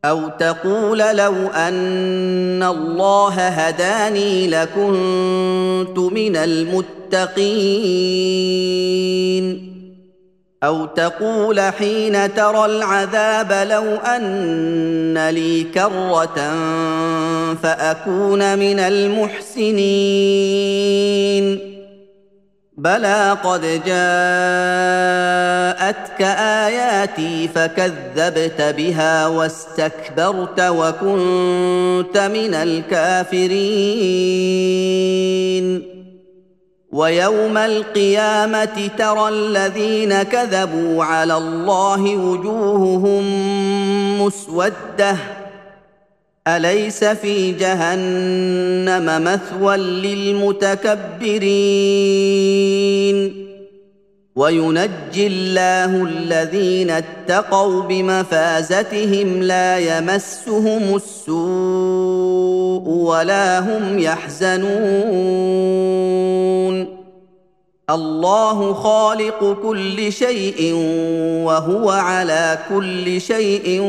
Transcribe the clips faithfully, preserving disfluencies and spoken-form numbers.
أو تقول لو أن الله هداني لكنت من المتقين. أو تقول حين ترى العذاب لو أن لي كرة فأكون من المحسنين. بلى قد جاءتك آياتي فكذبت بها واستكبرت وكنت من الكافرين. ويوم القيامة ترى الذين كذبوا على الله وجوههم مسودة أليس في جهنم مثوى للمتكبرين. وينجي الله الذين اتقوا بمفازتهم لا يمسهم السوء ولا هم يحزنون. الله خالق كل شيء وهو على كل شيء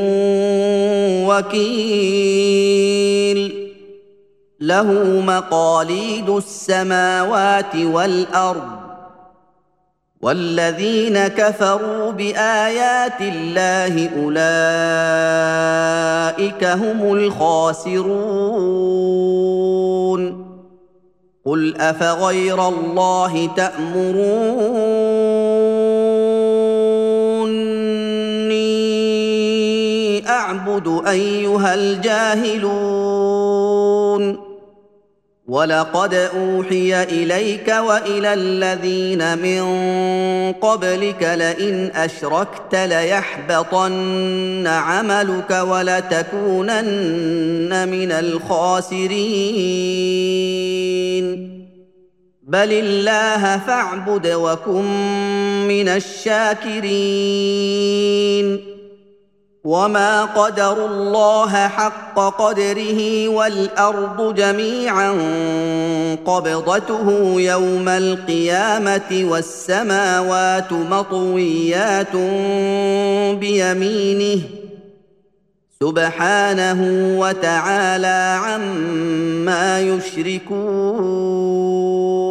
وكيل. له مقاليد السماوات والأرض والذين كفروا بآيات الله أولئك هم الخاسرون. قل أفغير الله تأمروني أعبد أيها الجاهلون. ولقد أوحي إليك وإلى الذين من قبلك لئن أشركت ليحبطن عملك ولتكونن من الخاسرين. بل الله فاعبد وكن من الشاكرين. وما قدروا الله حق قدره والأرض جميعا قبضته يوم القيامة والسماوات مطويات بيمينه سبحانه وتعالى عما يشركون.